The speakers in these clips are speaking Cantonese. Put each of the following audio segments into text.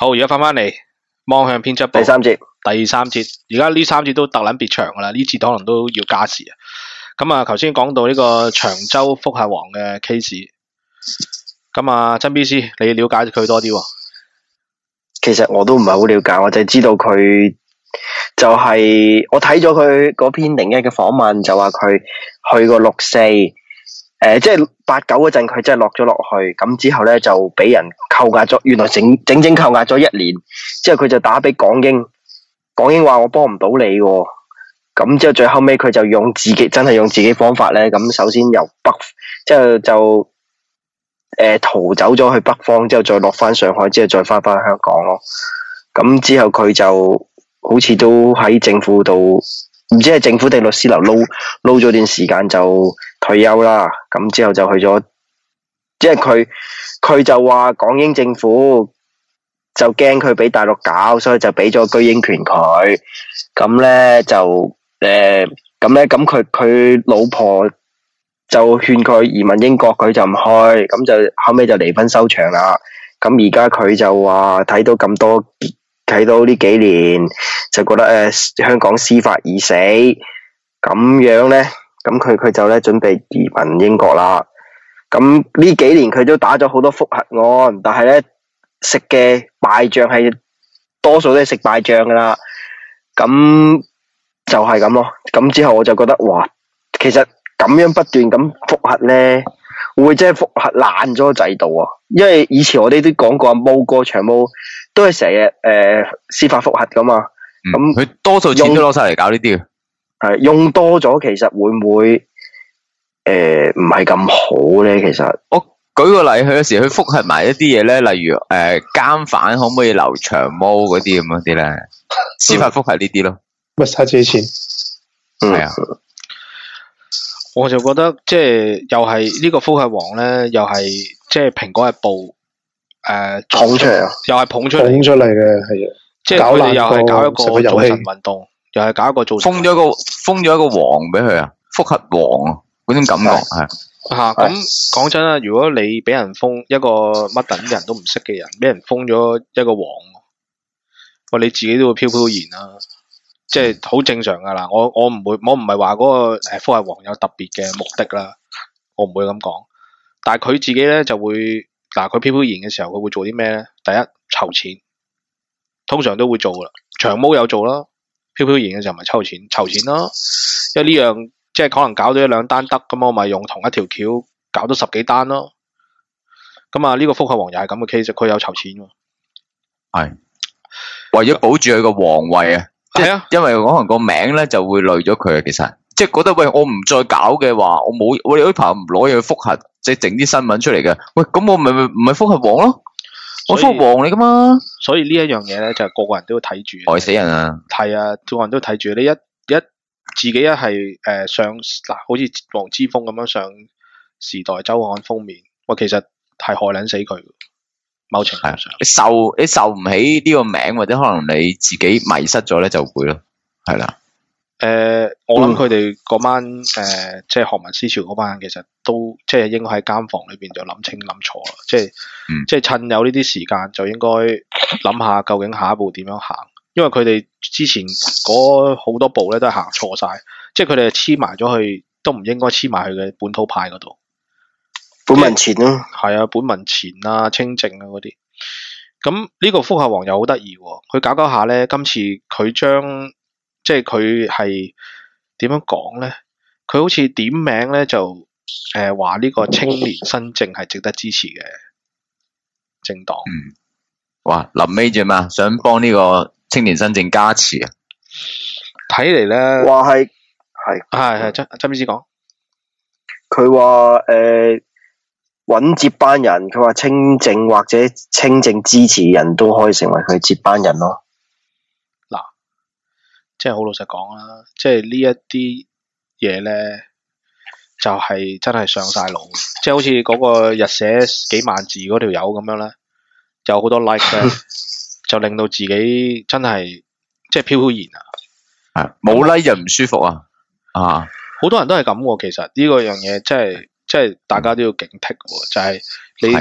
好，而家翻嚟望向編輯部第三節， 而家呢三節都特撚別長噶啦，呢節可能都要加時啊。咁啊，頭先講到呢個長洲覆核王嘅 case， 咁啊，曾 B C 你了解佢多啲喎？ 其實我都唔係好了解，我就係知道佢就係、我睇咗佢嗰篇01嘅訪問，就話佢去過64，即係89嗰陣佢真係落咗落去，咁之後咧就俾人扣押咗，原來整扣押咗1年，之後佢就打俾港英，港英話我幫唔到你喎，咁之後最後尾佢就真係用自己方法咧，咁首先由北之後就逃走咗去北方，之後再落翻上海，之後再翻香港咯。咁之後佢就好似都喺政府度，唔知係政府定律師樓撈咗段時間就退休啦。咁之後就去咗，即係佢就話港英政府就驚佢俾大陸搞，所以就俾咗居英權佢。咁咧就咁佢老婆就勸佢移民英國，佢就唔去，咁就後尾就離婚收場啦。咁而家佢就話睇到呢幾年，就覺得香港司法已死，咁樣咧，咁佢就咧準備移民英國啦。咁呢幾年佢都打咗好多覆核案，但係咧食嘅敗仗係多數都係食敗仗噶啦。咁就係咁咯。咁之後我就覺得哇，其實咁樣不斷咁覆核咧，會唔會真係覆核爛咗個制度啊？因為以前我哋都講過，毛哥長毛都係成日司法覆核噶嘛。咁佢多數錢都攞晒嚟搞呢啲嘅。 係用多咗，其實會唔會唔係咁好咧？其實我舉個例，佢有時去覆核埋一啲嘢咧，例如監犯可唔可以留長毛嗰啲咁嗰啲咧，司法覆核呢啲咯， 咪嘥自己錢。 係啊。 我就覺得即係又係呢個覆核王咧，又係即係蘋果日報捧出嚟啊， 又係捧出嚟嘅，係啊， 即係佢哋又係搞一個造成個遊戲神運動，又係搞一個造神封咗一個王俾佢啊，覆核王啊，嗰種感覺係吓。咁講真啦，如果你俾人封一個乜等人都唔識嘅人，俾人封咗一個王，喂，你自己都會飄飄然啦。即係好正常噶啦，我唔係話嗰個覆核王有特別嘅目的啦，我唔會咁講。但係佢自己咧就會嗱，佢飄飄然嘅時候，佢會做啲咩咧？第一，籌錢，通常都會做噶啦。長毛有做啦，飄飄然嘅時候咪籌錢咯。因為呢樣即係可能搞到1-2單得，咁我咪用同一條橋搞到10幾單咯。咁啊，呢個覆核王又係咁嘅 case， 佢有籌錢喎。 係為咗保住佢個皇位啊。係啊，因為可能個名咧就會累咗佢啊。其實即係覺得喂，我唔再搞嘅話，我哋呢排唔攞嘢去覆核，即係整啲新聞出嚟嘅。喂，咁我咪唔係覆核王咯？我覆核王嚟噶嘛？ 所以呢一樣嘢咧，就係個人都要睇住。 害死人啊！ 係啊，個人都睇住。你自己係上嗱，好似黃之鋒咁樣上《時代周刊》封面，喂，其實係害撚死佢。某程度上， 你受唔起呢個名，或者可能你自己迷失咗咧，就會咯，係啦。 我諗佢哋嗰班即係學民思潮嗰班，其實都即係應該喺監房裏邊就諗清諗楚啦，即係趁有呢啲時間就應該諗下究竟下一步點樣行，因為佢哋之前嗰好多步咧都係行錯晒，即係佢哋黐埋咗去，都唔應該黐埋去嘅本土派嗰度。 本民前咯， 係啊，本民前啊，清正啊嗰啲。咁呢個覆核王又好得意喎，佢搞下咧，今次佢將即係佢係點樣講咧？佢好似點名咧就話呢個青年新政係值得支持嘅政黨。 哇！臨尾啫嘛，想幫呢個青年新政加持啊！ 睇嚟咧， 話係曾 B 師講， 佢話揾接班人，佢話清正或者清正支持人都可以成為佢接班人咯。 嗱，即係好老實講啦，即係呢一啲嘢咧，就係真係上晒腦，即係好似嗰個日寫幾萬字嗰條友咁樣咧，有好多 like 咧，就令到自己真係即係飄飄然啊！ 冇 like 就唔舒服啊！ 好多人都係咁喎，其實呢個樣嘢即係大家都要警惕喎，就係你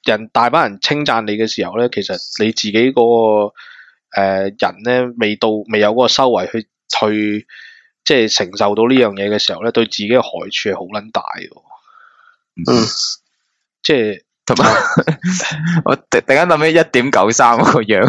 人大班人稱讚你嘅時候咧，其實你自己嗰個人咧未有嗰個修為去即係承受到呢樣嘢嘅時候咧，對自己嘅害處係好撚大嘅。即係同埋我突然間諗起1.93嗰個樣。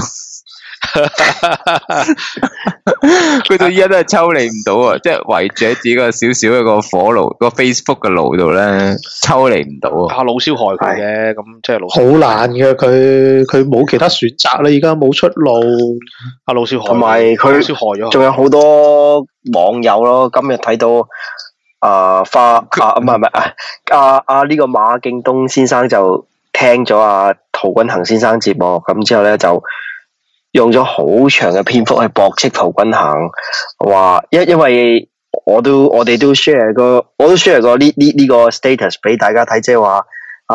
佢到依家都係抽離唔到啊！即係圍住喺自己個少少一個火爐，個 Facebook 嘅爐度咧，抽離唔到啊！ 阿老蕭害佢嘅，咁即係老好難嘅，佢冇其他選擇啦，而家冇出路。 阿老蕭害， 同埋佢仲有好多網友咯。今日睇到唔係呢個馬敬東先生就聽咗陶君行先生節目，咁之後咧就用咗好長嘅篇幅去駁斥陶君行，話因為我哋都 share 過呢個 status 俾大家睇，即係話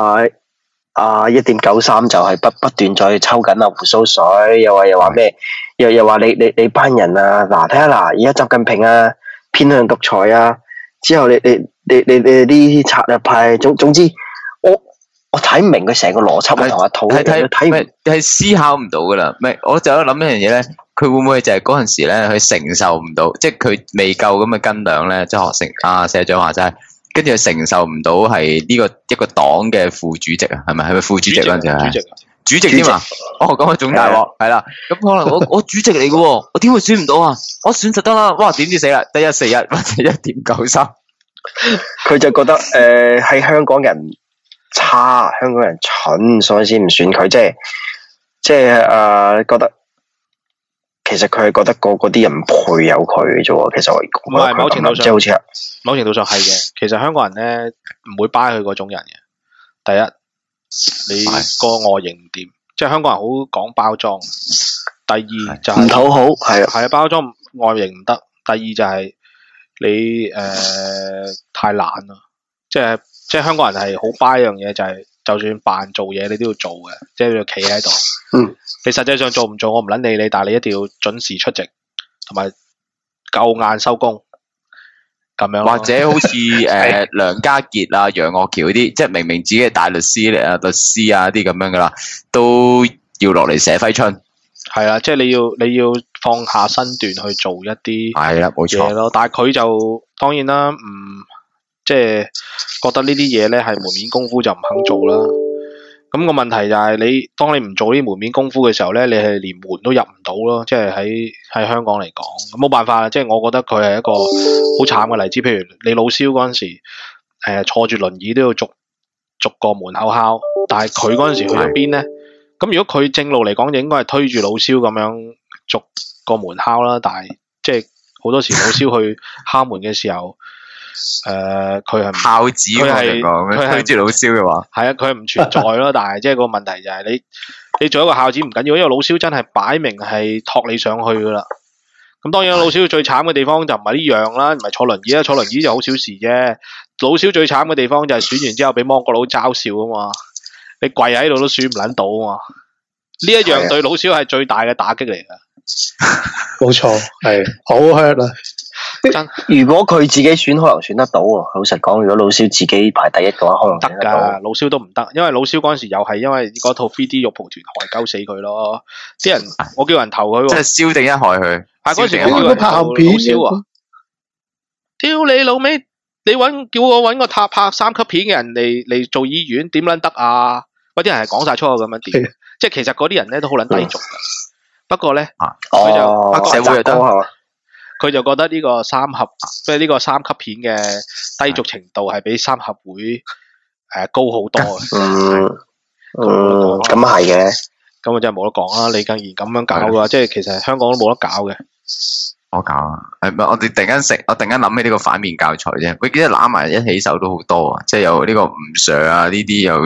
1.93就係不斷再抽緊胡鬚水，又話咩，又話你班人嗱睇下而家習近平偏向獨裁之後你啲策略派，總之我睇唔明佢成個邏輯同阿陶係思考唔到噶啦。我就喺度諗一樣嘢咧，佢會唔會就係嗰陣時咧，佢承受唔到，即係佢未夠咁嘅斤兩咧，即係學成社長話齋，跟住佢承受唔到係呢個一個黨嘅副主席啊，係咪副主席嗰陣時係主席添嘛？咁啊總大鑊係啦。咁可能我主席嚟嘅，我點會選唔到啊？我選就得啦。哇，點知死啦，得141或者1.93。 佢就覺得係香港人差，香港人蠢，所以先唔選佢，即係覺得其實佢係覺得嗰啲人唔配有佢嘅啫。其實我唔係某程度上， 即係好似某程度上係嘅。其實香港人咧唔會 buy 佢嗰種人嘅。第一，你個外形唔掂，即係香港人好講包裝。第二就係唔討好，係包裝外形唔得。第二就係你太懶啦，即係香港人係好 buy 一樣嘢，就係就算扮做嘢，你都要做嘅，即係要企喺度。你實際上做唔做，我唔撚理你，但係你一定要準時出席，同埋夠晏收工咁樣。 或者好似梁家傑楊岳橋嗰啲，即係明明自己係大律師律師啲咁樣噶啦，都要落嚟寫揮春。 係啦，即係你要放下身段去做一啲係啦，冇錯咯。但係佢就當然啦，即係覺得呢啲嘢咧係門面功夫就唔肯做啦。咁個問題就係當你唔做呢啲門面功夫嘅時候咧，你係連門都入唔到咯。即係喺香港嚟講，冇辦法啦。即係我覺得佢係一個好慘嘅例子。譬如你老蕭嗰陣時，坐住輪椅都要逐個門口敲，但係佢嗰陣時去咗邊咧？咁如果佢正路嚟講，就應該係推住老蕭咁樣逐個門敲啦。但係即係好多時老蕭去敲門嘅時候，佢係孝子，佢推住老蕭嘅話， 係佢係唔存在咯。但係即係個問題就係你做一個孝子唔緊要，因為老蕭真係擺明係托你上去噶啦。咁當然老蕭最慘嘅地方就唔係呢樣啦，唔係坐輪椅啦，坐輪椅就好小事啫。老蕭最慘嘅地方就係選完之後俾芒果佬嘲笑啊嘛。你跪喺度都選唔撚到啊嘛！呢一樣對老蕭係最大嘅打擊嚟噶。 冇錯，係好 hurt 啊！ 如果佢自己選，可能選得到喎。老實講，如果老蕭自己排第一嘅話，可能得㗎。老蕭都唔得，因為老蕭嗰陣時又係因為嗰套 3D 肉蒲團害鳩死佢咯。啲人我叫人投佢， 即係蕭定一害佢。 係嗰陣時我叫人投老蕭啊！屌你老味！你叫我揾個拍3級片嘅人嚟做議員，點撚得啊？嗰啲人係講晒粗口咁樣點？即係其實嗰啲人咧都好撚低俗噶。不過咧，佢就黑社會就得，佢就覺得呢個三合，即係呢個3級片嘅低俗程度係比三合會高好多嘅。 咁係嘅。 咁啊真係冇得講啦！你竟然咁樣搞嘅話，即係其實香港都冇得搞嘅。 我搞啊！我哋突然間諗起呢個反面教材啫。佢幾日攬埋一起手都好多啊！即係有呢個吳 Sir 呢啲又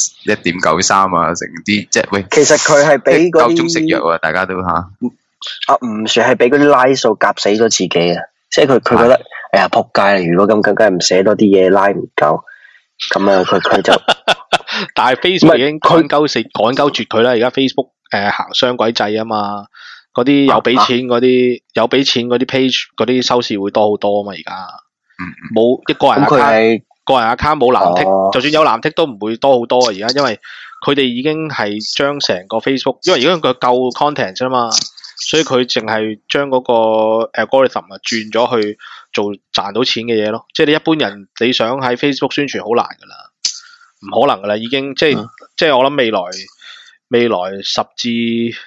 1.93成啲即係喂。其實佢係俾嗰啲夠鐘食藥啊！大家都吳 Sir 係俾嗰啲拉數夾死咗自己啊！即係佢覺得哎呀仆街啦！如果咁梗係唔寫多啲嘢拉唔夠，咁啊佢就。 但係 Facebook 已經趕鳩絕佢啦！而家 Facebook 行雙軌制啊嘛。嗰啲有俾錢嗰啲 page 嗰啲收視會多好多啊嘛！而家冇一個人 account 冇藍剔，就算有藍剔都唔會多好多啊！而家因為佢哋已經係將成個 Facebook，因為而家佢夠 content 啫嘛，所以佢淨係將嗰個 algorithm 啊轉咗去做賺到錢嘅嘢咯。即係你一般人你想喺 Facebook 宣傳好難噶啦，唔可能噶啦，已經即係我諗未來10至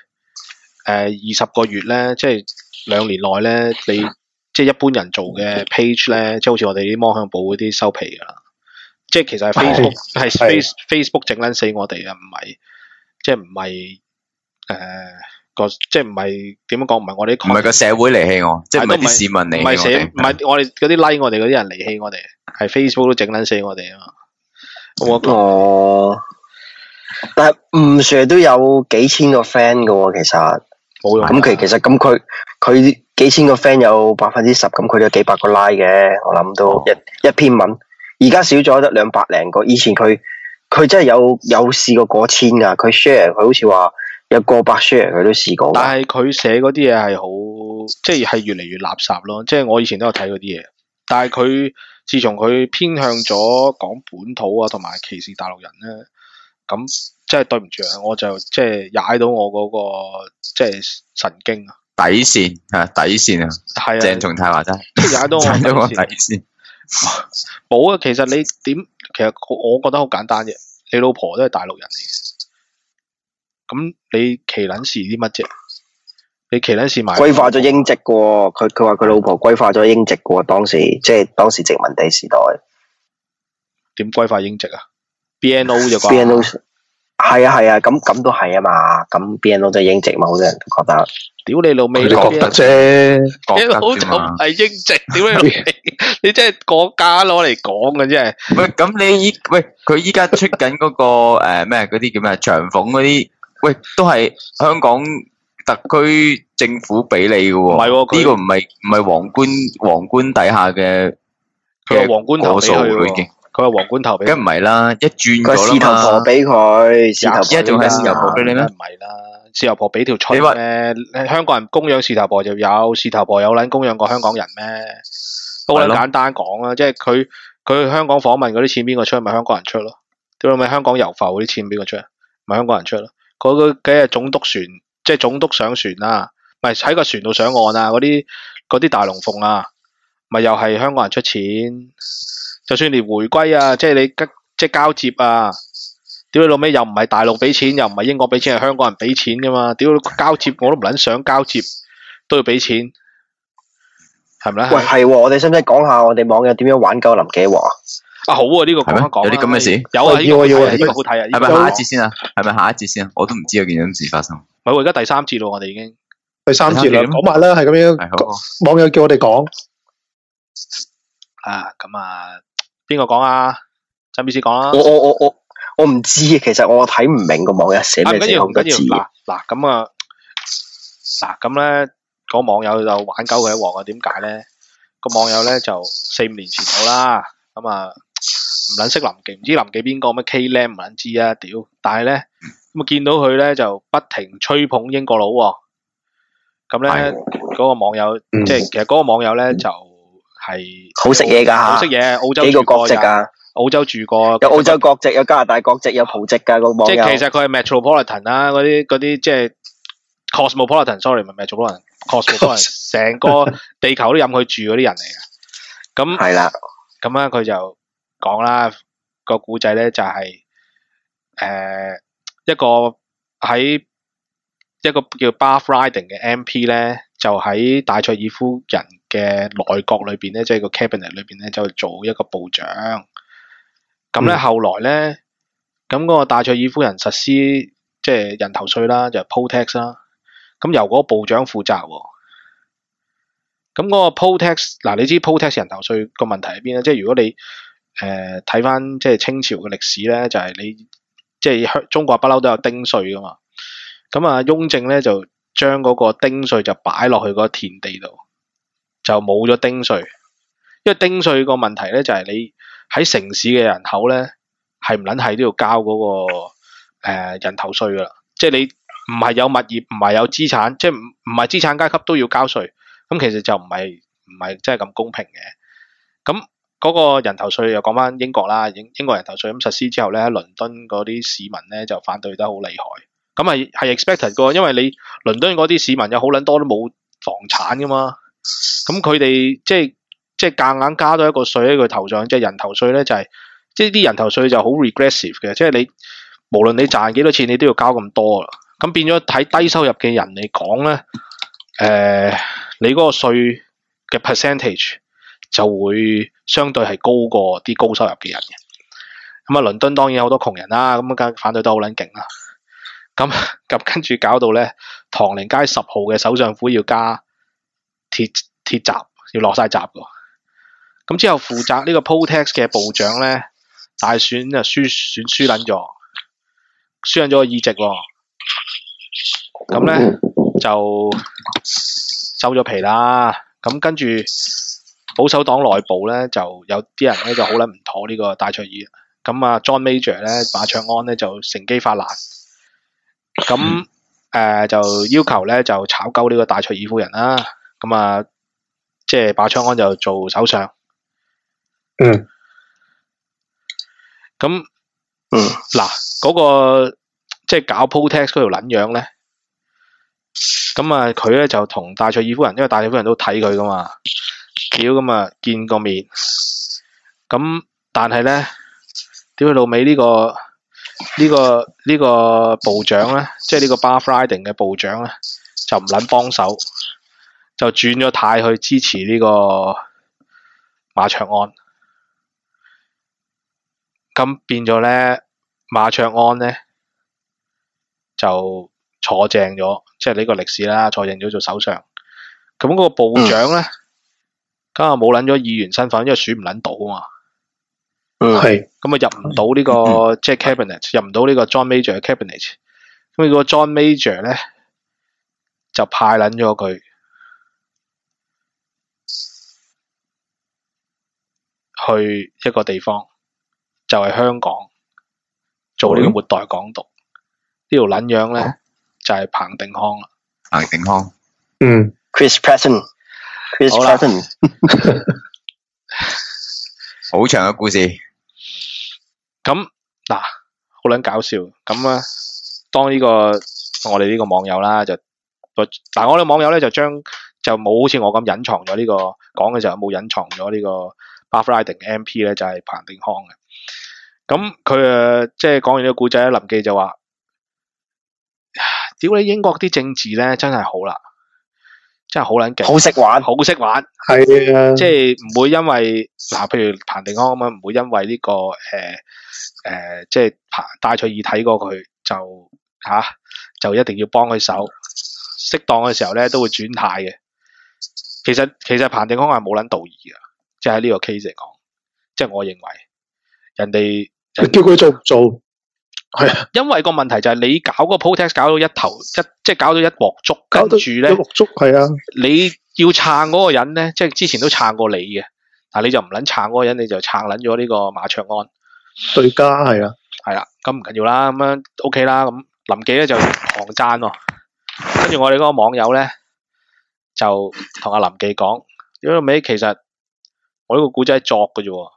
20個月咧，即係2年內咧，你即係一般人做嘅 page 咧，即係好似我哋啲魔向報嗰啲收皮噶啦。即係其實係 Facebook 整撚死我哋啊，唔係即係唔係即係唔係點樣講？唔係我哋唔係個社會離棄我，即係唔係啲市民離棄我哋， 唔係我哋嗰啲 like 我哋嗰啲人離棄我哋，係 Facebook 都整撚死我哋啊嘛。 哦，但係吳 Sir 都有幾千個 friend 噶喎，其實冇用。 咁其實咁佢幾千個 friend 有10%，咁佢都有幾百個 like 嘅，我諗都一篇文。而家少咗得200零個，以前佢真係有試過千噶，佢 share 佢好似話有過百 share 佢都試過。 但係佢寫嗰啲嘢係好，即係越嚟越垃圾咯。即係我以前都有睇嗰啲嘢，但係佢自從佢偏向咗講本土啊，同埋歧視大陸人咧，咁即係對唔住啊，我就即係踩到我嗰個即係神經啊， 底線啊，係啊，鄭松泰話齋， 踩到我底線。 冇啊，其實你點？其實我覺得好簡單啫。你老婆都係大陸人嚟嘅，咁你奇撚事啲乜啫？你奇撚事埋歸化咗英籍嘅喎，佢話佢老婆歸化咗英籍嘅喎，當時殖民地時代。 點歸化英籍啊 ？BNO 就啩 BNO 係啊，咁都係啊嘛，咁 BNO 都係英籍嘛，好多人都覺得。 屌你老味， 你覺得啫 ，BNO 就唔係英籍，屌你老味，你真係國家攞嚟講嘅真係。 喂，咁佢依家出緊嗰個咩嗰啲叫咩長俸嗰啲，喂都係香港特區政府俾你嘅喎。唔係喎，呢個唔係皇冠底下嘅， 佢話皇冠頭俾佢喎。佢話皇冠頭俾， 梗唔係啦，一轉咗啦嘛。 個事頭婆俾佢，事頭婆而家仲係事頭婆俾你咩？ 唔係啦，事頭婆俾條春咩？香港人供養事頭婆就有，事頭婆有撚供養過香港人咩？都好簡單講啊，即係佢香港訪問嗰啲錢邊個出？咪香港人出咯。屌你咪香港遊埠嗰啲錢邊個出？咪香港人出咯。嗰幾日總督船，即係總督上船啊，咪喺個船度上岸啊，嗰啲大龍鳳啊，咪又係香港人出錢。就算連回歸啊，即係你即係交接啊，屌你老味又唔係大陸俾錢，又唔係英國俾錢，係香港人俾錢噶嘛？屌交接我都唔撚想交接，都要俾錢，係咪咧？ 喂，係喎，我哋使唔使講下我哋網友點樣玩鳩林紀華？ 啊好啊，呢個講一講。 有啲咁嘅事？ 有啊， 要呢個好睇啊。 係咪下一節先啊？係咪下一節先啊？我都唔知有件咁事發生。 唔係喎，而家第3節咯，我哋已經第3節啦，講埋啦，係咁樣。網友叫我哋講。 啊，咁啊。邊個講啊？陳 B 講啦。 我唔知，其實我睇唔明個網友寫咩字。 唔緊要。嗱咁咧，個網友就玩鳩佢一鑊啊？點解咧？個網友咧就4-5年前到啦，咁啊唔撚識林記，唔知林記邊個咩 K-Lam 唔撚知啊屌！但係咧咁啊見到佢咧就不停吹捧英國佬喎。咁咧嗰個網友即係其實嗰個網友咧就。係好識嘢㗎， 好識嘢，澳洲幾個國籍㗎， 澳洲住過， 有澳洲國籍，有加拿大國籍，有葡籍㗎個網友。 即係其實佢係 metropolitan 啦，嗰啲即係 cosmopolitan，sorry 唔係 metropolitan，cosmopolitan，成個地球都任佢住嗰啲人嚟嘅。咁係啦， 咁咧佢就講啦，個古仔咧就係一個喺一個叫 Bath Riding 嘅 MP 咧，就喺戴卓爾夫人嘅內閣裏邊咧，即係個 cabinet 裏邊咧，就做一個部長。咁咧後來咧，咁嗰個戴卓爾夫人實施即係人頭稅啦，就 poll tax 啦。咁由嗰個部長負責喎。咁嗰個 poll tax 嗱，你知 poll tax 人頭稅個問題喺邊咧？即係如果你睇翻即係清朝嘅歷史咧，就係你即係中國不嬲都有丁稅噶嘛。咁啊，雍正咧就將嗰個丁稅就擺落去嗰個田地度，就冇咗丁稅。因為丁稅個問題咧就係你喺城市嘅人口咧係唔撚係都要交嗰個人頭稅噶啦。即係你唔係有物業，唔係有資產，即係唔係資產階級都要交稅。咁其實就唔係真係咁公平嘅。咁嗰個人頭稅又講翻英國啦，英國人頭稅咁實施之後咧，喺倫敦嗰啲市民咧就反對得好厲害。咁係 expected 嘅，因為你倫敦嗰啲市民有好撚多都冇房產噶嘛，咁佢哋即係夾硬加多一個稅喺佢頭上，即係人頭稅咧就係即係啲人頭稅就好 regressive 嘅，即係你無論你賺幾多錢，你都要交咁多啦。咁變咗睇低收入嘅人嚟講咧，你嗰個稅嘅 percentage 就會相對係高過啲高收入嘅人嘅。咁啊，倫敦當然有好多窮人啦，咁梗反對得好撚勁啦。咁跟住搞到咧，唐寧街10號嘅首相府要加鐵閘，要落晒閘㗎。咁之後負責呢個 poll tax 嘅部長咧，大選就輸撚咗個議席喎。咁咧就收咗皮啦。咁跟住保守黨內部咧就有啲人咧就好撚唔妥呢個戴卓爾。咁啊 John Major 咧馬卓安咧就乘機發難。咁就要求咧就炒鳩呢個戴卓爾夫人啦。咁啊即係馬卓安就做首相。咁嗱嗰個即係搞 poll tax 嗰條撚樣咧，咁啊佢咧就同戴卓爾夫人，因為戴卓爾夫人都睇佢噶嘛，屌咁啊見個面，咁但係咧屌佢老尾呢個部長咧，即係呢個 Barfriding 嘅部長咧，就唔撚幫手，就轉咗軚去支持呢個馬卓安。咁變咗咧，馬卓安咧就坐正咗，即係呢個歷史啦，坐正咗做首相。咁嗰個部長咧，咁啊冇撚咗議員身份，因為選唔撚到啊嘛。係。咁啊入唔到呢個即係 cabinet， 入唔到呢個 John Major 嘅 cabinet。咁個 John Major 咧就派撚咗佢去一個地方。就係香港做呢個末代港獨，呢條撚樣咧就係彭定康啦。 彭定康 ，Chris Patten， 好長嘅故事。 咁嗱，好撚搞笑。咁啊，當呢個我哋呢個網友啦，但我哋網友咧就冇好似我咁隱藏咗呢個講嘅時候冇隱藏咗呢個 Barfriding MP 咧，就係彭定康嘅。咁佢即係講完呢個故仔，林記就話：屌你英國啲政治咧，真係好啦，真係好撚勁， 好識玩， 係啊，即係唔會因為譬如彭定康咁樣，唔會因為呢個即係戴卓爾睇過佢就一定要幫佢手，適當嘅時候咧都會轉態嘅。其實彭定康係冇撚道義嘅，即係喺呢個 case 嚟講，即係我認為人哋。 叫佢做唔做？係啊， 因為個問題就係你搞個 poll tax 搞到即係搞到一鑊粥，跟住咧， 係啊， 你要撐嗰個人咧，即係之前都撐過你嘅，但係你就唔撚撐嗰個人，你就撐撚咗呢個馬卓安對家係啊， 係啦，咁唔緊要啦，咁樣 OK 啦，咁林記咧就狂讚喎，跟住我哋嗰個網友咧就同阿林記講，屌你尾，其實我呢個古仔係作嘅啫喎。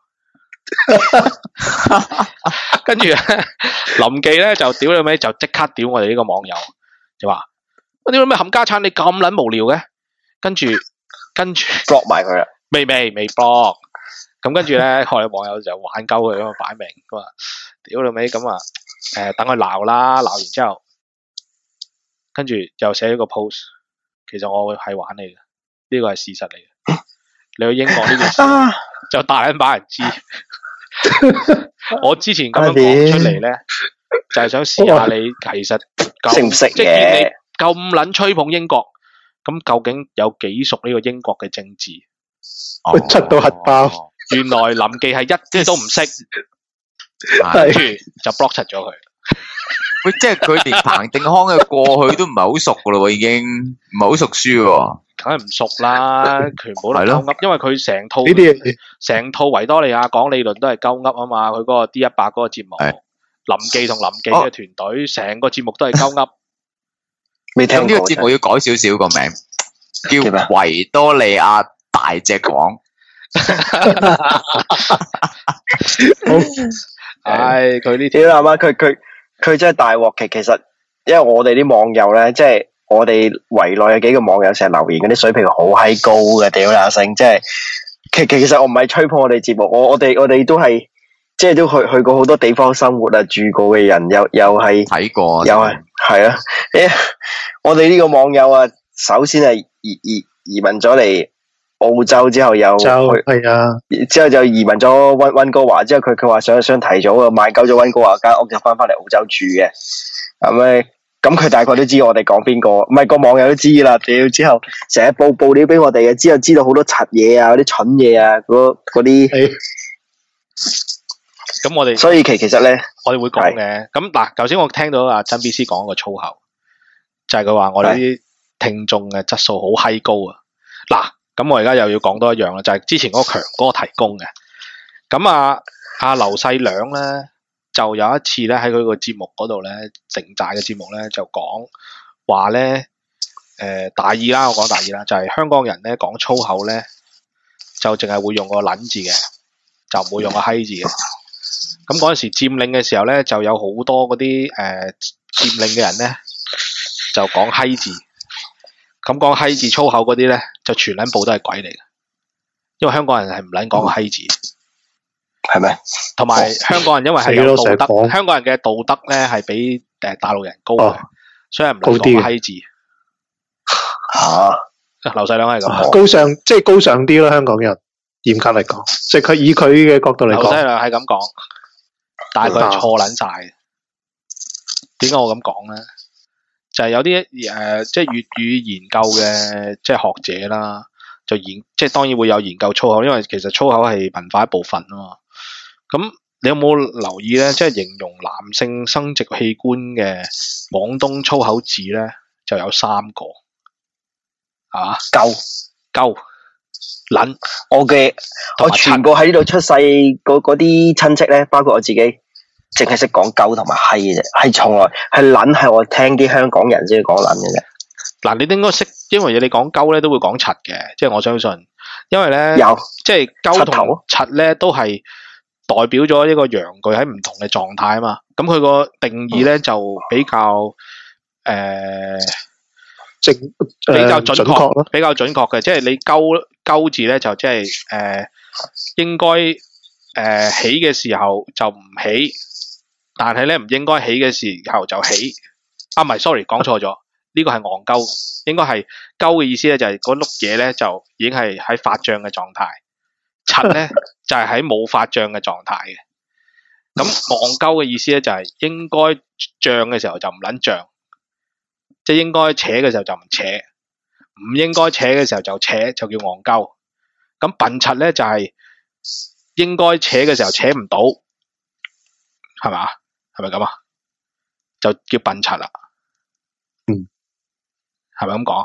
跟住林記咧就屌你尾，就即刻屌我哋呢個網友，就話：我屌你咩冚家產，你咁撚無聊嘅？跟住 block 埋佢啦， 未 block。咁跟住咧，我哋網友就玩鳩佢咁啊，擺明咁啊，屌你尾咁啊，等佢鬧啦，鬧完之後，跟住又寫咗個 post，其實我係玩你嘅，呢個係事實嚟嘅。你去英國呢件事就大撚把人知。我之前咁樣講出嚟咧，就係想試下你其實識唔識即係見你咁撚吹捧英國，咁究竟有幾熟呢個英國嘅政治？ 出到核爆， 原來林記係一啲都唔識，跟住就 block 柒咗佢。 喂，即係佢連彭定康嘅過去都唔係好熟噶咯，已經唔係好熟書喎。 梗係唔熟啦，全部都係鳩噏，因為佢成套維多利亞港理論都係鳩噏啊嘛。佢嗰個 D100嗰個節目，林記同林記嘅團隊，成個節目都係鳩噏。 未聽過。 咁呢個節目要改少少個名，叫維多利亞大隻講。 唉，佢呢屌阿媽，佢真係大鑊。其實，因為我哋啲網友咧，即係我哋圍內有幾個網友成日留言嗰啲水平好閪高嘅，屌阿星，即係其實我唔係吹捧我哋節目，我哋都係即係都去過好多地方生活啊，住過嘅人又係睇過， 又係啊！我哋呢個網友啊，首先係移民咗嚟澳洲之後又去係啊， 之後就移民咗溫哥華，之後佢話想提早啊買夠咗溫哥華間屋就翻嚟澳洲住嘅，咁佢大概都知我哋講邊個，唔係個網友都知啦。屌之後成日報料俾我哋嘅，之後知道好多柒嘢啊，嗰啲蠢嘢啊，嗰啲。 咁我哋所以其實咧， 我哋會講嘅。咁嗱，頭先我聽到阿曾 B C 講個粗口，就係佢話我哋啲聽眾嘅質素好閪高啊。嗱，咁我而家又要講多一樣啦，就係之前嗰個強哥提供嘅。咁阿劉細良咧，就有一次咧喺佢個節目嗰度咧，城寨嘅節目咧就講話咧，大意啦，我講大意啦，就係香港人咧講粗口咧，就淨係會用個撚字嘅，就唔會用個閪字嘅。咁嗰陣時佔領嘅時候咧，就有好多嗰啲佔領嘅人咧，就講閪字。咁講閪字粗口嗰啲咧，就全撚部都係鬼嚟嘅，因為香港人係唔撚講個閪字， 係咪？ 同埋香港人因為係有道德，香港人嘅道德咧係比大陸人高嘅，所以唔撚講個閪字。嚇！劉細良係咁， 高尚即係高尚啲咯，香港人嚴格嚟講，即係佢以佢嘅角度嚟講， 劉細良係咁講。但係佢係錯撚晒嘅。點解我咁講咧？就係有啲即係粵語研究嘅即係學者啦，即係當然會有研究粗口，因為其實粗口係文化一部分啊嘛。咁你有冇留意咧？即係形容男性生殖器官嘅廣東粗口字咧，就有3個，係嘛？鳩撚， 我全部喺呢度出世嗰啲親戚咧，包括我自己，淨係識講鳩同埋閪嘅啫，係從來係撚係我聽啲香港人先講撚嘅啫。 嗱，你應該識，因為你講鳩咧都會講柒嘅，即係我相信，因為咧即係鳩同柒咧都係代表咗一個陽具喺唔同嘅狀態啊嘛。咁佢個定義咧就比較比較準確，比較準確嘅，即係你鳩字咧就即係應該起嘅時候就唔起，但係咧唔應該起嘅時候就起。唔係 sorry 講錯咗，呢個係戇鳩，應該係鳩嘅意思咧就係嗰碌嘢咧就已經係喺發脹嘅狀態，柒咧就係喺冇發脹嘅狀態嘅。咁戇鳩嘅意思咧就係應該脹嘅時候就唔撚脹，即係應該扯嘅時候就唔扯，唔應該扯嘅時候就扯，就叫戇鳩。咁笨柒咧就係應該扯嘅時候扯唔到，係嘛？係咪咁啊？就叫笨柒啦。係咪咁講？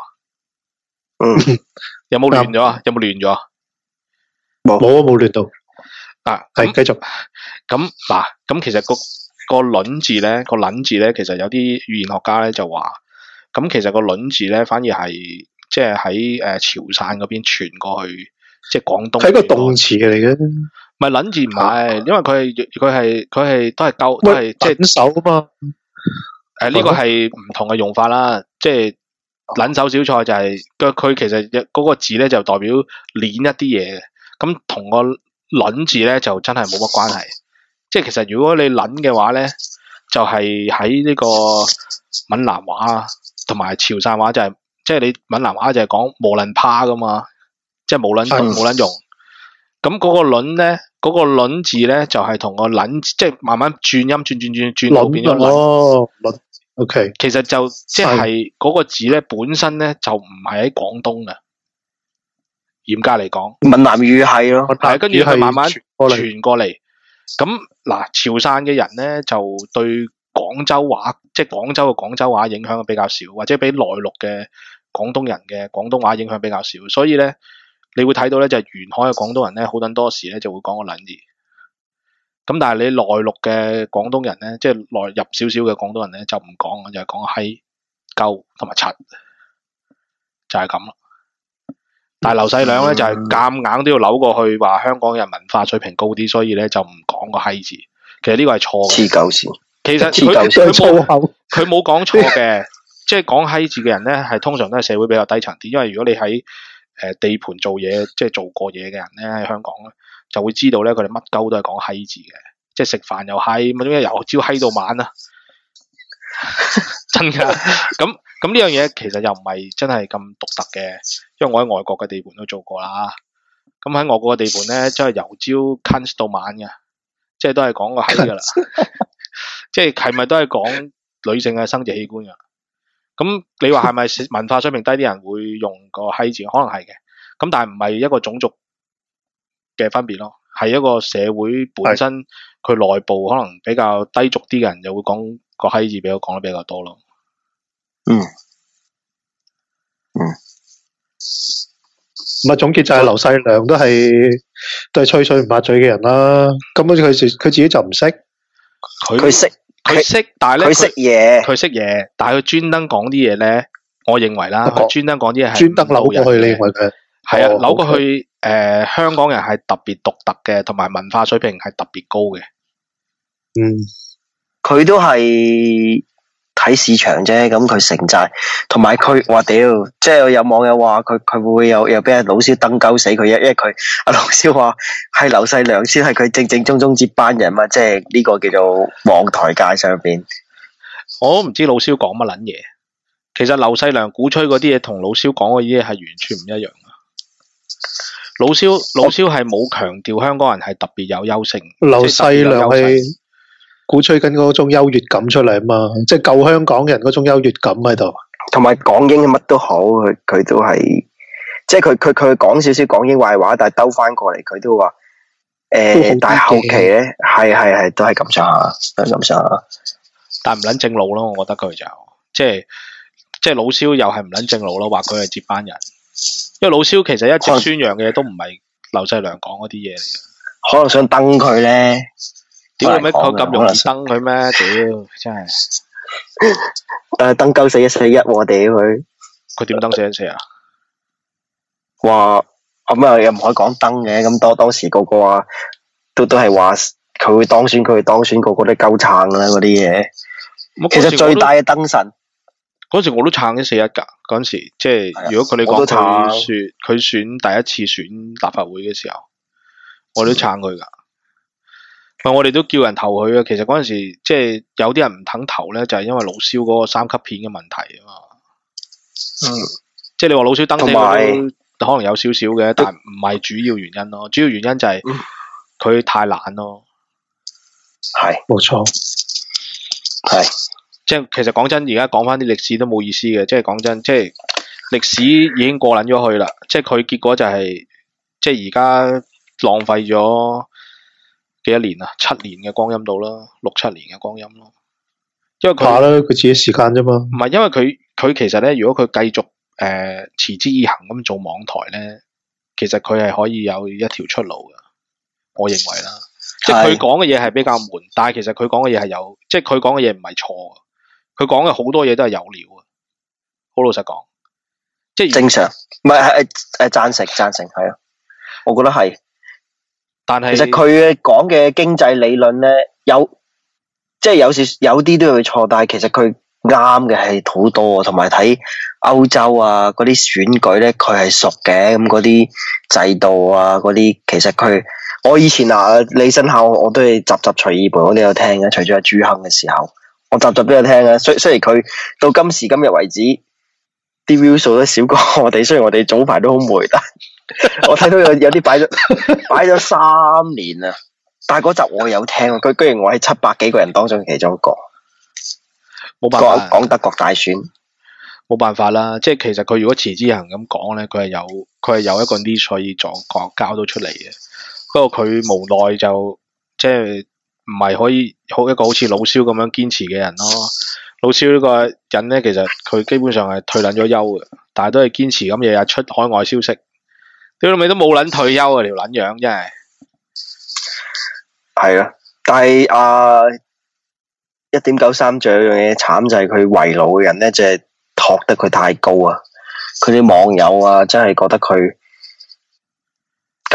有冇亂咗啊？有冇亂咗？ 冇亂到。 係繼續。 咁其實個卵字咧，個撚字咧，其實有啲語言學家咧就話，咁其實個卵字咧，反而係即係喺潮汕嗰邊傳過去，即係廣東。係個動詞嚟嘅。唔係撚字唔係，因為佢係都係鳩，都係即係撚手啊嘛。呢個係唔同嘅用法啦，即係撚手小菜就係佢其實嗰個字咧就代表捻一啲嘢嘅，咁同個卵字咧就真係冇乜關係。即係其實如果你撚嘅話咧，就係喺呢個閩南話同埋潮汕話就係，即係你閩南話就係講無撚趴噶嘛，即係冇撚用。咁嗰個卵咧，嗰個卵字咧就係同個撚，即係慢慢轉音轉到變咗卵。OK， 其實就即係嗰個字咧本身咧就唔係喺廣東嘅，嚴格嚟講， 閩南語係咯， 係跟住佢慢慢傳過嚟。咁嗱，潮汕嘅人咧就對廣州話，即係廣州嘅廣州話影響比較少，或者比內陸嘅廣東人嘅廣東話影響比較少，所以咧你會睇到咧就係沿海嘅廣東人咧好多時咧就會講個撚字。咁但係你內陸嘅廣東人咧，即係內入少少嘅廣東人咧，就唔講，就係講閪、鳩同埋柒，就係咁啦。 但係劉細良咧就係夾硬都要扭過去話香港人文化水平高啲，所以咧就唔講個閪字。其實呢個係錯嘅。 黐鳩線。 其實佢冇講錯嘅，即係講閪字嘅人咧係通常都係社會比較低層啲，因為如果你喺地盤做嘢，即係做過嘢嘅人咧喺香港咧，就會知道咧佢哋乜鳩都係講閪字嘅，即係食飯又閪，咁樣由朝閪到晚啊！真㗎，咁呢樣嘢其實又唔係真係咁獨特嘅，因為我喺外國嘅地盤都做過啦。咁喺外國嘅地盤咧，真係由朝 cunts 到晚嘅，即係都係講個閪㗎啦。即係咪都係講女性嘅生殖器官㗎？咁你話係咪文化水平低啲人會用個閪字？可能係嘅。咁但係唔係一個種族嘅分別咯，係一個社會本身佢內部可能比較低俗啲嘅人就會講個閪字講得比較多咯。 咁啊，總結就係劉細良都係吹水唔抹嘴嘅人啦。根本佢自己就唔識， 佢識， 但係咧佢識嘢，但係佢專登講啲嘢咧，我認為啦，佢專登講啲嘢係專登扭過去，你認為佢係啊，扭過去香港人係特別獨特嘅，同埋文化水平係特別高嘅。 佢都係睇市場啫，咁佢城寨，同埋佢話屌，即係有網友話佢會有俾人老蕭登鳩死佢，因為佢阿老蕭話係劉細良先係佢正宗接班人嘛，即係呢個叫做網台界上邊。 我都唔知老蕭講乜撚嘢，其實劉細良鼓吹嗰啲嘢同老蕭講嗰啲嘢係完全唔一樣嘅。老蕭係冇強調香港人係特別有優勝， 劉細良係鼓吹緊嗰種優越感出嚟啊嘛，即係舊香港人嗰種優越感喺度。 同埋港英乜都好，佢都係，即係佢講少少港英壞話，但係兜翻過嚟佢都話，但係後期咧係都係咁上下，都係咁上下。 但係唔撚正路咯，我覺得佢就即係老蕭又係唔撚正路咯，話佢係接班人。因為老蕭其實一直宣揚嘅嘢都唔係劉細良講嗰啲嘢嚟嘅， 可能想登佢咧。 屌你咩？佢咁容易登佢咩？屌真係。 登鳩4141喎，屌佢。 佢點登4141啊？ 話咁啊，又唔可以講登嘅。咁當時個個啊，都係話佢會當選，個個都鳩撐啦嗰啲嘢。其實最大嘅燈神。 嗰時我都撐咗41㗎，嗰陣時即係如果佢哋講佢選第一次選立法會嘅時候，我都撐佢㗎。我哋都叫人投佢啊。其實嗰陣時即係有啲人唔肯投咧，就係因為老蕭嗰個3級片嘅問題啊嘛。即係你話老蕭登死都可能有少少嘅，但係唔係主要原因咯。主要原因就係佢太懶咯。 係，冇錯。係。 即係其實講真，而家講翻啲歷史都冇意思嘅。即係講真，即係歷史已經過撚咗去啦。即係佢結果就係，即係而家浪費咗幾多年啊？7年嘅光陰到啦，6、7年嘅光陰咯。因為佢自己時間啫嘛。 唔係，因為佢其實咧，如果佢繼續持之以恆咁做網台咧，其實佢係可以有一條出路嘅。我認為啦，即係佢講嘅嘢係比較悶，但係其實佢講嘅嘢係有，即係佢講嘅嘢唔係錯。佢講嘅好多嘢都係有料啊！好老實講，即係正常，唔係贊成係啊，我覺得係。 但係其實佢講嘅經濟理論咧，即係有啲都會錯，但係其實佢啱嘅係好多，同埋睇歐洲啊嗰啲選舉咧，佢係熟嘅，咁嗰啲制度啊嗰啲，其實我以前李新孝我都係集隨意盤，我都有聽嘅，除咗阿朱亨嘅時候。我集都有聽啊，雖然佢到今時今日為止啲 view 數都少過我哋，雖然我哋早排都好霉，但我睇到有啲擺咗3年啊，但係嗰集我有聽，佢居然我係700幾個人當中其中一個， 冇辦法講德國大選， 冇辦法啦，即係其實佢如果持之以恆咁講咧，佢係有一個 niche 可以交到出嚟嘅，不過佢無奈就即係。唔係可以一個好似老蕭咁樣堅持嘅人咯。老蕭呢個人咧，其實佢基本上係退撚咗休嘅，但係都係堅持咁日日出海外消息。屌你咪都冇撚退休啊！條撚樣真係。係啊，但係1.93仲有樣嘢慘就係佢圍爐嘅人咧，即係托得佢太高啊！佢啲網友啊，真係覺得佢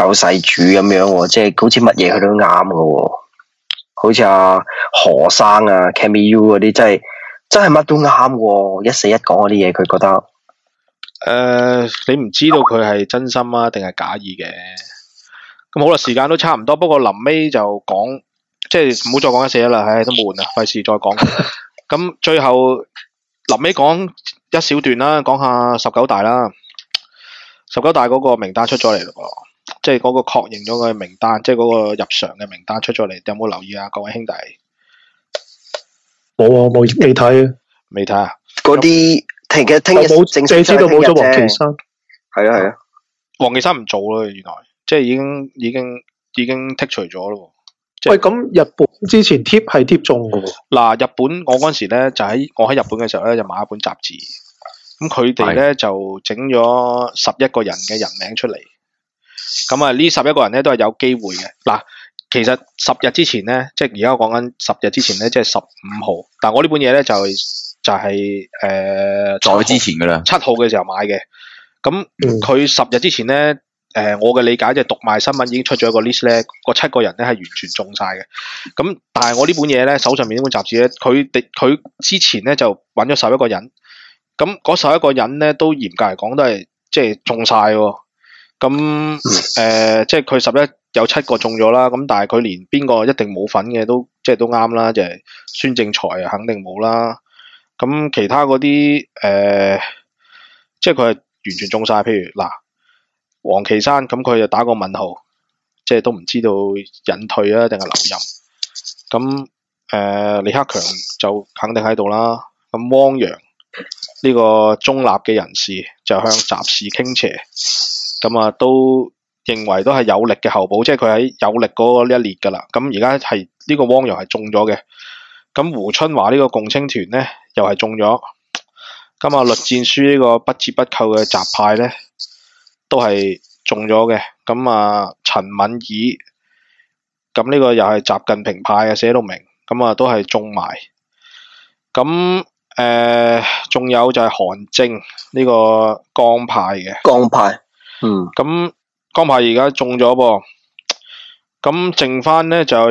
救世主咁樣喎，即係好似乜嘢佢都啱㗎喎。好似阿何生啊 Cammy U 嗰啲真係乜都啱喎，一四一講嗰啲嘢佢覺得。 你唔知道佢係真心啊定係假意嘅。咁好啦，時間都差唔多，不過臨尾就講，即係唔好再講141啦，唉都悶啦，費事再講。咁最後臨尾講一小段啦，講下19大啦。19大嗰個名單出咗嚟咯，即係嗰個確認咗個名單，即係嗰個入場嘅名單出咗嚟，有冇留意啊？各位兄弟？ 冇啊，未睇啊， 未睇啊？ 嗰啲聽日冇正式淨係知道冇咗黃岐山。 係啊， 黃岐山唔做咯，原來即係已經剔除咗咯。 喂，咁日本之前貼係貼中嘅喎。 嗱，日本我嗰陣時咧就我喺日本嘅時候咧就買一本雜誌，咁佢哋咧就整咗11個人嘅人名出嚟。咁啊，呢11個人咧都係有機會嘅。嗱，其實10日之前咧，即係而家我講緊10日之前咧，即係15號。但係我呢本嘢咧就係再之前噶啦 ，7號嘅時候買嘅。咁佢10日之前咧，我嘅理解即係讀賣新聞已經出咗一個 list 咧，嗰7個人咧係完全中晒嘅。咁但係我呢本嘢咧，手上面呢本雜誌咧，佢之前咧就揾咗11個人，咁嗰11個人咧都嚴格嚟講都係即係中晒喎。咁即係佢11有7個中咗啦，咁但係佢連邊個一定冇份嘅都即係都啱啦，就係孫正財啊肯定冇啦。咁其他嗰啲即係佢係完全中晒，譬如嗱黃岐山，咁佢就打個問號，即係都唔知道隱退啊定係留任。咁李克強就肯定喺度啦。咁汪洋呢個中立嘅人士就向習氏傾斜。咁啊，都認為都係有力嘅候補，即係佢喺有力嗰一列噶啦。咁而家係呢個汪洋係中咗嘅。咁胡春華呢個共青團咧又係中咗。咁啊，栗戰書呢個不折不扣嘅習派咧都係中咗嘅。咁啊，陳敏爾咁呢個又係習近平派嘅，寫到明。咁啊，都係中埋。咁仲有就係韓正呢個江派嘅。 江派。 咁江派而家中咗噃，咁剩翻咧就有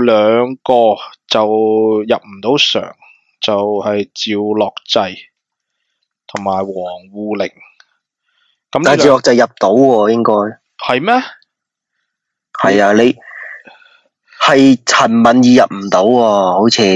2個就入唔到常，就係趙樂際同埋黃護寧。咁但係趙樂際入到喎，應該係咩？ 係啊，你係陳敏爾入唔到喎，好似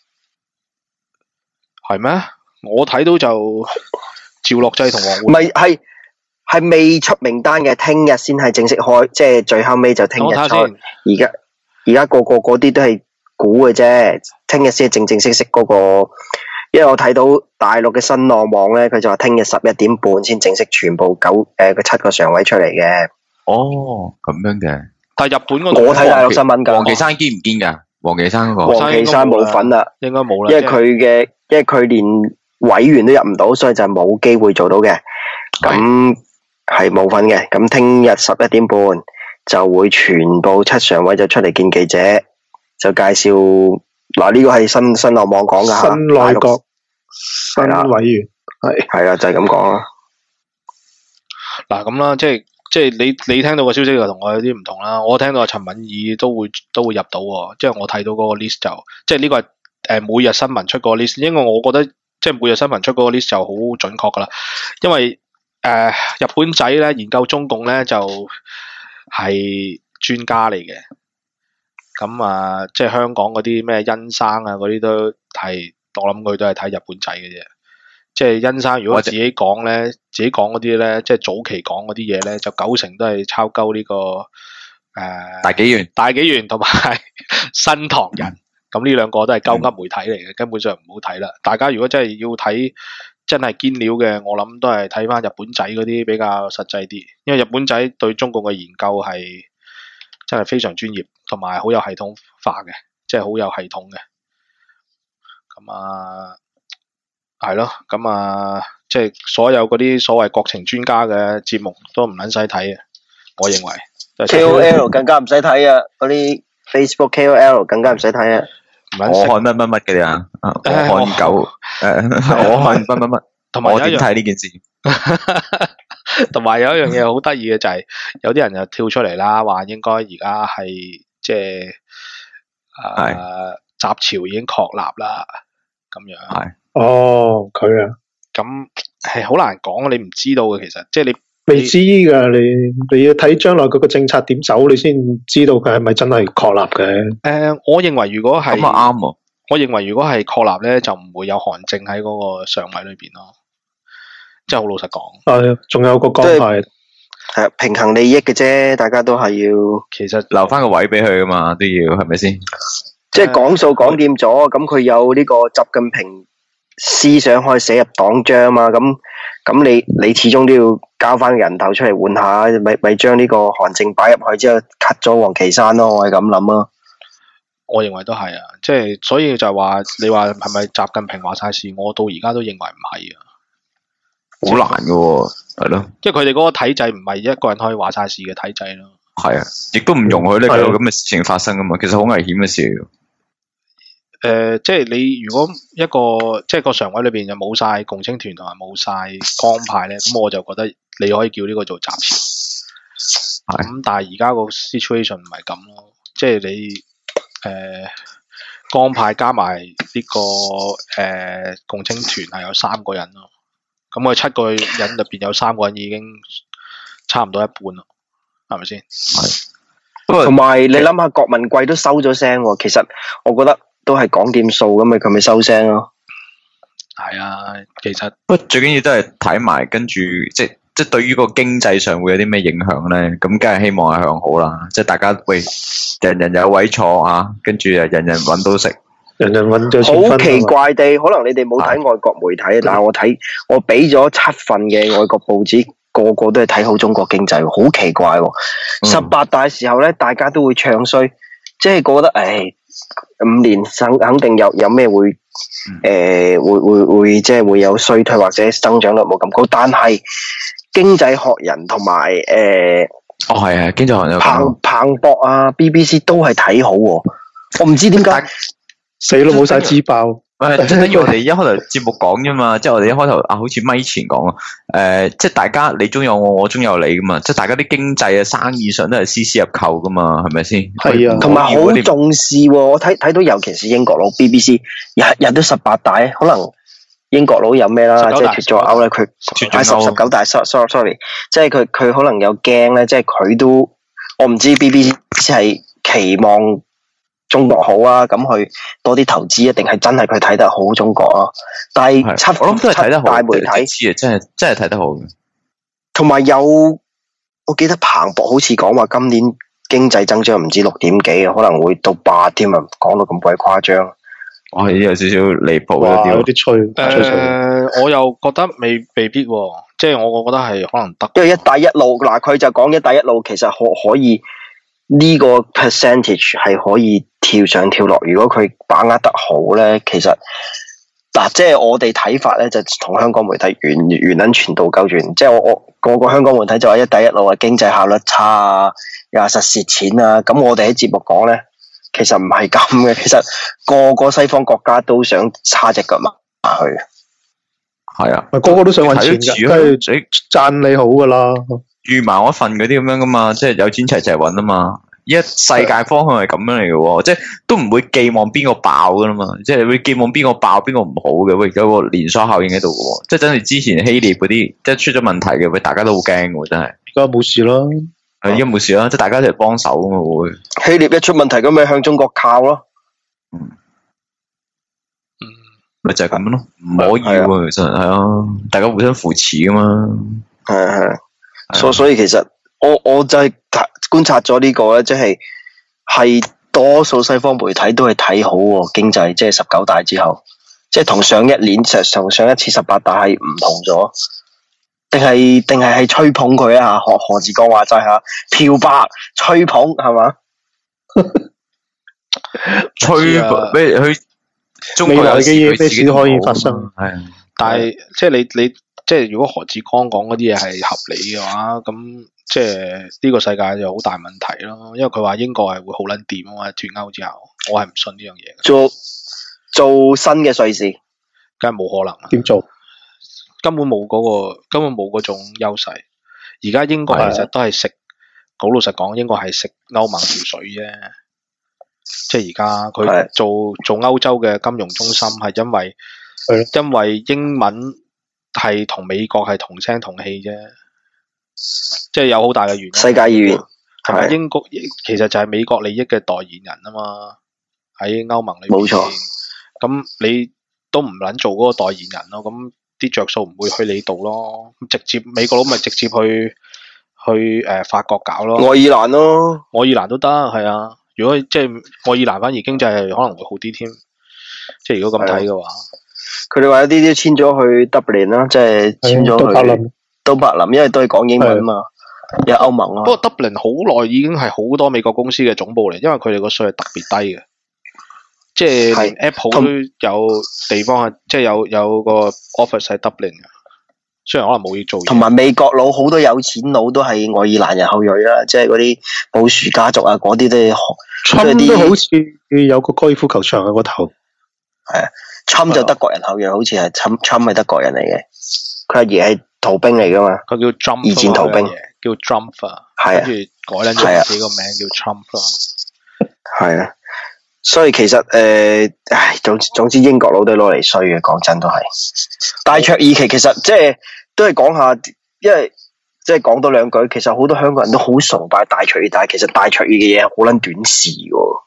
係咩？我睇到就趙樂際同黃護寧。 唔係未出名單嘅，聽日先係正式開，即係最後尾就聽日開。而家個嗰啲都係估嘅啫，聽日先係正式嗰個。因為我睇到大陸嘅新浪網咧，佢就話聽日11點半先正式全部個7個常委出嚟嘅。 哦，咁樣嘅。 但係日本嗰度， 我睇大陸新聞㗎。 黃岐山堅唔堅㗎？黃岐山嗰個。 黃岐山冇份啦， 應該冇啦。 因為佢連委員都入唔到，所以就冇機會做到嘅。咁係冇份嘅，咁聽日11點半就會全部7常委就出嚟見記者，就介紹嗱呢個係新浪網講噶， 新內閣新委員係啦，就係咁講啦。 嗱咁啦，即係你聽到個消息就同我有啲唔同啦。我聽到陳敏爾都會入到喎，即係我睇到嗰個 list 就即係呢個係每日新聞出個 list，因為我覺得即係每日新聞出嗰個 list 就好準確噶啦，因為日本仔咧研究中共咧就係專家嚟嘅，咁啊即係香港嗰啲咩殷生啊嗰啲都係，我諗佢都係睇日本仔嘅啫。即係殷生如果自己講咧，自己講嗰啲咧，即係早期講嗰啲嘢咧，就90%都係抄鳩呢個大紀元同埋新唐人，咁呢兩個都係鳩噏媒體嚟嘅，根本上唔好睇啦。大家如果真係要睇真係堅料嘅，我諗都係睇翻日本仔嗰啲比較實際啲，因為日本仔對中共嘅研究係真係非常專業，同埋好有系統化嘅，即係好有系統嘅。咁啊，係咯，咁啊，即係所有嗰啲所謂國情專家嘅節目都唔撚使睇嘅，我認為。 KOL 更加唔使睇啊，嗰啲 Facebook KOL 更加唔使睇啊。 我看乜嘅啊，我看狗，我看乜， 同埋我點睇呢件事？ 同埋有一樣嘢好得意嘅就係、有啲人就跳出嚟啦，話應該而家係即係習潮已經確立啦，咁樣。 係。 哦，佢啊， 咁係好難講，你唔知道嘅其實，即係你未知㗎，你要睇將來佢個政策點走，你先知道佢係咪真係確立嘅。 我認為如果係咁啊啱喎。 我認為如果係確立咧，就唔會有韓正喺嗰個上位裏邊咯。即係好老實講。 係，仲有個江派。 係平衡利益嘅啫，大家都係要。 其實留翻個位俾佢噶嘛，都要係咪先？ 即係講數講掂咗，咁佢有呢個習近平思想可以寫入黨章嘛，咁你始終都要交翻人頭出嚟換下，咪將呢個韓正擺入去之後 cut 咗王岐山咯，我係咁諗咯。 我認為都係啊，即係所以就係話你話係咪習近平話晒事？我到而家都認為唔係啊， 好難噶喎，係咯。 即係佢哋嗰個體制唔係一個人可以話晒事嘅體制咯。 係啊，亦都唔容許呢個咁嘅事情發生噶嘛，其實好危險嘅事嚟。 即係你如果一個即係個常委裏邊就冇晒共青團同埋冇晒江派咧，咁我就覺得你可以叫呢個做習潮。咁但係而家個 situation 唔係咁咯，即係你江派加埋呢個共青團係有3個人咯，咁佢7個人入邊有3個人已經差唔多一半咯，係咪先？ 係。 同埋你諗下，郭文貴都收咗聲喎，其實我覺得都係講掂數咁，佢咪收聲咯。 係啊，其實不過最緊要都係睇埋，跟住即係對於個經濟上會有啲咩影響咧？咁梗係希望係向好啦。即係大家喂，人人有位坐啊，跟住人人揾到食， 人人揾到錢分。 好奇怪地，可能你哋冇睇外國媒體，但係我俾咗7份嘅外國報紙。個個都係睇好中國經濟，好奇怪喎！18大時候咧，大家都會唱衰，即係覺得5年肯定有咩會會即係會有衰退或者增長率冇咁高，但係經濟學人同埋係啊，經濟學人有彭博啊 BBC 都係睇好喎，我唔知點解死都冇晒支爆。 即等於我哋一開頭節目講啫嘛，即係我哋一開頭好似咪前講即係大家你中有我，我中有你噶嘛，即係大家啲經濟啊生意上都係絲絲入扣噶嘛，係咪先？ 係啊， 同埋好重視喎，我睇到尤其是英國佬 BBC 日日都18大，可能英國佬有咩啦，即係脫咗歐咧，佢喺19大 sorry， 即係佢可能有驚咧，即係佢都我唔知 BBC 係期望中國好啊，咁去多啲投資，一定係真係佢睇得好中國啊！但係我諗都係睇得好， 大媒體真係睇得好嘅。同埋我記得彭博好似講話今年經濟增長唔知6點幾啊，可能會到8添啊，講到咁鬼誇張。 我係有少少離譜一啲， 有啲吹。 我又覺得未必喎，即係我覺得係可能得。 因為一帶一路嗱，佢就講一帶一路其實可以呢個 percentage 係可以跳上跳落，如果佢把握得好咧，其實嗱，即係我哋睇法咧，就同香港媒體完全傳導鳩轉，即係我個香港媒體就話一帶一路啊，經濟效率差啊，又話實蝕錢啊，咁我哋喺節目講咧，其實唔係咁嘅，其實個西方國家都想叉隻腳埋去， 係啊， 個個都想揾錢㗎，梗係讚你好㗎啦。 預埋我一份嗰啲咁樣噶嘛，即係有錢齊齊揾啊嘛。一世界方向係咁樣嚟嘅喎，即係都唔會寄望邊個爆噶啦嘛，即係會寄望邊個爆邊個唔好嘅，喂有個連鎖效應喺度嘅喎，即係真係之前希臘嗰啲即係出咗問題嘅，喂大家都好驚喎，真係。而家冇事啦， 而家冇事啦，即係大家一齊幫手啊嘛會。 希臘一出問題咁咪向中國靠咯。 咪就係咁咯，唔可以喎，其實係啊，大家互相扶持噶嘛。 係。所以其實我就係觀察咗呢個咧，即係多數西方媒體都係睇好喎經濟，即係19大之後，即係同上一次18大係唔同咗，定係吹捧佢啊？學何志剛話齋下漂白吹捧係嘛？ 吹咩？佢中國有嘅嘢咩事都可以發生， 係。 但係即係你即係如果何志剛講嗰啲嘢係合理嘅話，咁即係呢個世界就好大問題咯。因為佢話英國係會好撚掂啊嘛，脫歐之後，我係唔信呢樣嘢。 做新嘅瑞士， 梗係冇可能啦。 點做？ 根本冇嗰種優勢。 而家英國其實都係食，好老實講，英國係食歐盟條水啫。即係而家佢做歐洲嘅金融中心，係因為英文係同美國係同聲同氣啫。即係有好大嘅原因。 世界語言同埋英國其實就係美國利益嘅代言人啊嘛，喺歐盟裏面。 冇錯。 咁你都唔撚做嗰個代言人咯，咁啲着數唔會去你度咯，直接美國佬咪直接去法國搞咯。 愛爾蘭咯， 愛爾蘭都得，係啊。如果即係愛爾蘭反而經濟係可能會好啲添，即係如果咁睇嘅話， 佢哋話有啲都遷咗去德布林啦，即係遷咗去都柏林，因為都係講英文嘛，有歐盟啊。 不過德布林好耐已經係好多美國公司嘅總部嚟，因為佢哋個稅係特別低嘅，即係連 Apple 都有地方係即係有個 office 喺德布林嘅，雖然可能冇嘢做嘢。同埋美國佬好多有錢佬都係愛爾蘭人後裔啦，即係嗰啲布殊家族啊，嗰啲都都好似有個高爾夫球場喺個頭。 係啊，侵就德國人後裔，好似係侵係德國人嚟嘅。佢阿爺係逃兵嚟噶嘛？ 佢叫 Trump， 二戰逃兵， 叫 Trump 啊， 跟住改撚咗自己個名叫 Trump 咯。 係啊，所以其實總之英國佬都攞嚟衰嘅，講真都係。戴卓爾其實即係都係講下，因為即係講多兩句，其實好多香港人都好崇拜戴卓爾，但係其實戴卓爾嘅嘢好撚短視喎，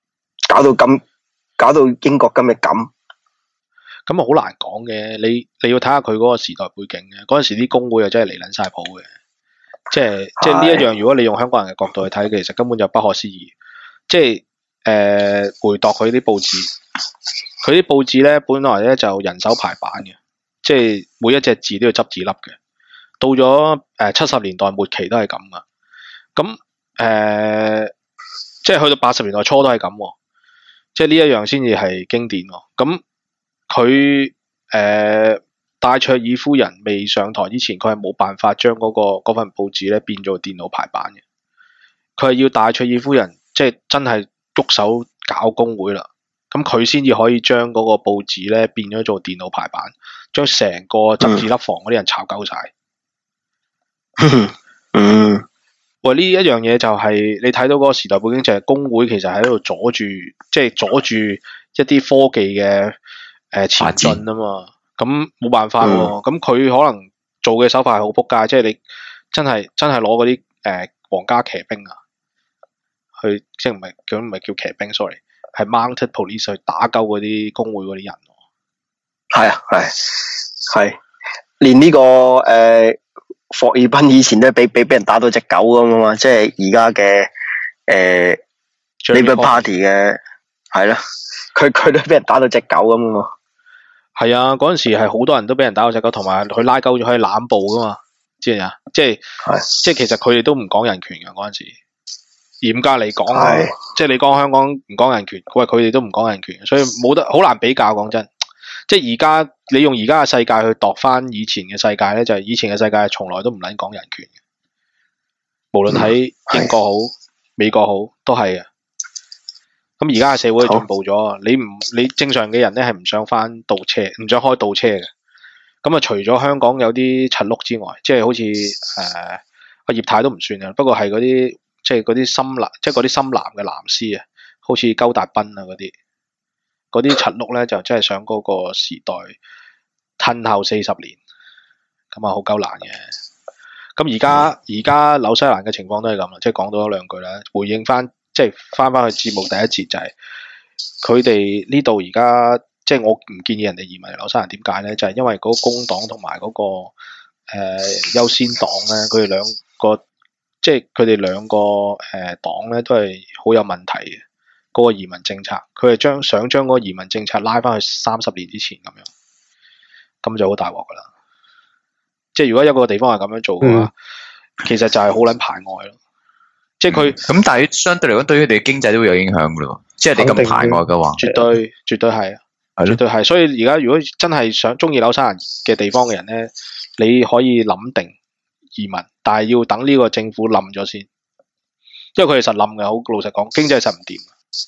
搞到英國今日咁。 咁啊好難講嘅，你要睇下佢嗰個時代背景嘅，嗰陣時啲工會又真係離撚晒譜嘅，即係呢一樣，如果你用香港人嘅角度去睇，其實根本就不可思議。即係回讀佢啲報紙，佢啲報紙咧本來咧就人手排版嘅，即係每一隻字都要執字粒嘅。到咗70年代末期都係咁噶，咁即係去到80年代初都係咁，即係呢一樣先至係經典喎。咁佢戴卓爾夫人未上台之前，佢係冇辦法將嗰份報紙咧變做電腦排版嘅。佢係要戴卓爾夫人即係真係喐手搞工會啦，咁佢先至可以將嗰個報紙咧變咗做電腦排版，將成個執字粒房嗰啲人炒鳩晒。喂，呢一樣嘢就係你睇到嗰個時代背景，就係工會其實喺度阻住一啲科技嘅前進啊嘛，咁冇辦法喎。咁佢可能做嘅手法係好仆街，即係你真係攞嗰啲皇家騎兵啊，去即係唔係叫騎兵 ，sorry， 係 mounted police 去打鳩嗰啲工會嗰啲人。 係啊，係，連呢個霍爾賓以前都俾人打到隻狗咁啊嘛，即係而家嘅Labour Party 嘅係啦，佢都俾人打到隻狗咁啊嘛。 係啊，嗰陣時係好多人都俾人打到隻狗，同埋佢拉鳩咗可以攬捕噶嘛，知唔知啊？即係其實佢哋都唔講人權嘅嗰陣時，嚴格嚟講，即係你講香港唔講人權，佢哋都唔講人權，所以冇得好難比較。講真，即係而家你用而家嘅世界去度翻以前嘅世界咧，就係以前嘅世界從來都唔撚講人權嘅，無論喺英國好、美國好都係嘅。咁而家嘅社會進步咗，你正常嘅人咧係唔想翻倒車，唔想開倒車嘅。咁啊，除咗香港有啲柒碌之外，即係好似阿葉太都唔算啊，不過係嗰啲即係嗰啲深藍，即係嗰啲深藍嘅藍絲啊，好似鳩達斌啊嗰啲柒碌咧，就真係想嗰個時代褪後40年，咁啊好鳩難嘅。咁而家紐西蘭嘅情況都係咁啦，即係講多兩句啦，回應翻。即係翻去節目第一節就係佢哋呢度而家，即係我唔建議人哋移民嚟紐西蘭。點解咧？就係因為嗰個工黨同埋嗰個優先黨咧，佢哋兩個即係佢哋兩個黨咧都係好有問題嘅。嗰個移民政策，佢係想將嗰個移民政策拉翻去30年之前咁樣，咁就好大鑊噶啦。即係如果一個地方係咁樣做嘅話，其實就係好撚排外咯。即係佢咁，但係相對嚟講，對於佢哋經濟都會有影響噶咯。即係你咁排外嘅話， 絕對係，絕對係。所以而家如果真係中意紐西蘭嘅地方嘅人咧，你可以諗定移民，但係要等呢個政府冧咗先，因為佢哋實冧嘅。好老實講，經濟實唔掂。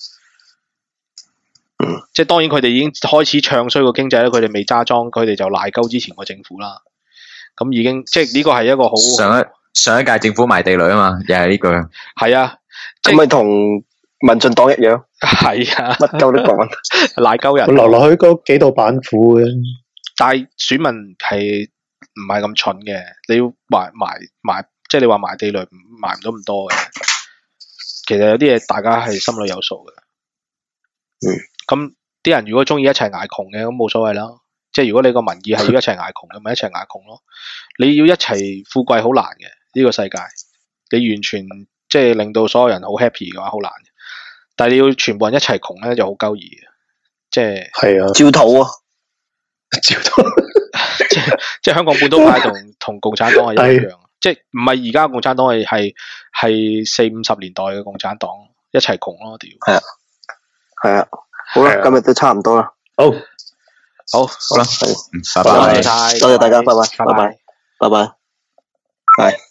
即係當然佢哋已經開始唱衰個經濟咧，佢哋未揸莊，佢哋就賴鳩之前個政府啦。咁已經即係呢個係一個好上一屆政府賣地雷啊嘛，又係呢句。 係啊， 咁咪同民進黨一樣， 係啊， 乜鳩都講， 賴鳩人。 落落去嗰幾道板斧嘅， 但係選民係唔係咁蠢嘅？你要賣，即係你話賣地雷賣唔到咁多嘅。其實有啲嘢大家係心裏有數嘅。咁啲人如果中意一齊捱窮嘅，咁冇所謂啦。即係如果你個民意係要一齊捱窮嘅，咪一齊捱窮咯。你要一齊富貴好難嘅呢個世界，你完全即係令到所有人好 happy 嘅話，好難。但係你要全部人一齊窮咧，就好鳩易嘅。即係係啊， 照土啊， 照土。 即係香港本土派同共產黨係一樣，即係唔係而家共產黨係40-50年代嘅共產黨一齊窮咯，屌。 係啊，好啦，今日都差唔多啦。 好啦， 拜拜， 多謝大家，拜拜，拜拜，拜拜，拜。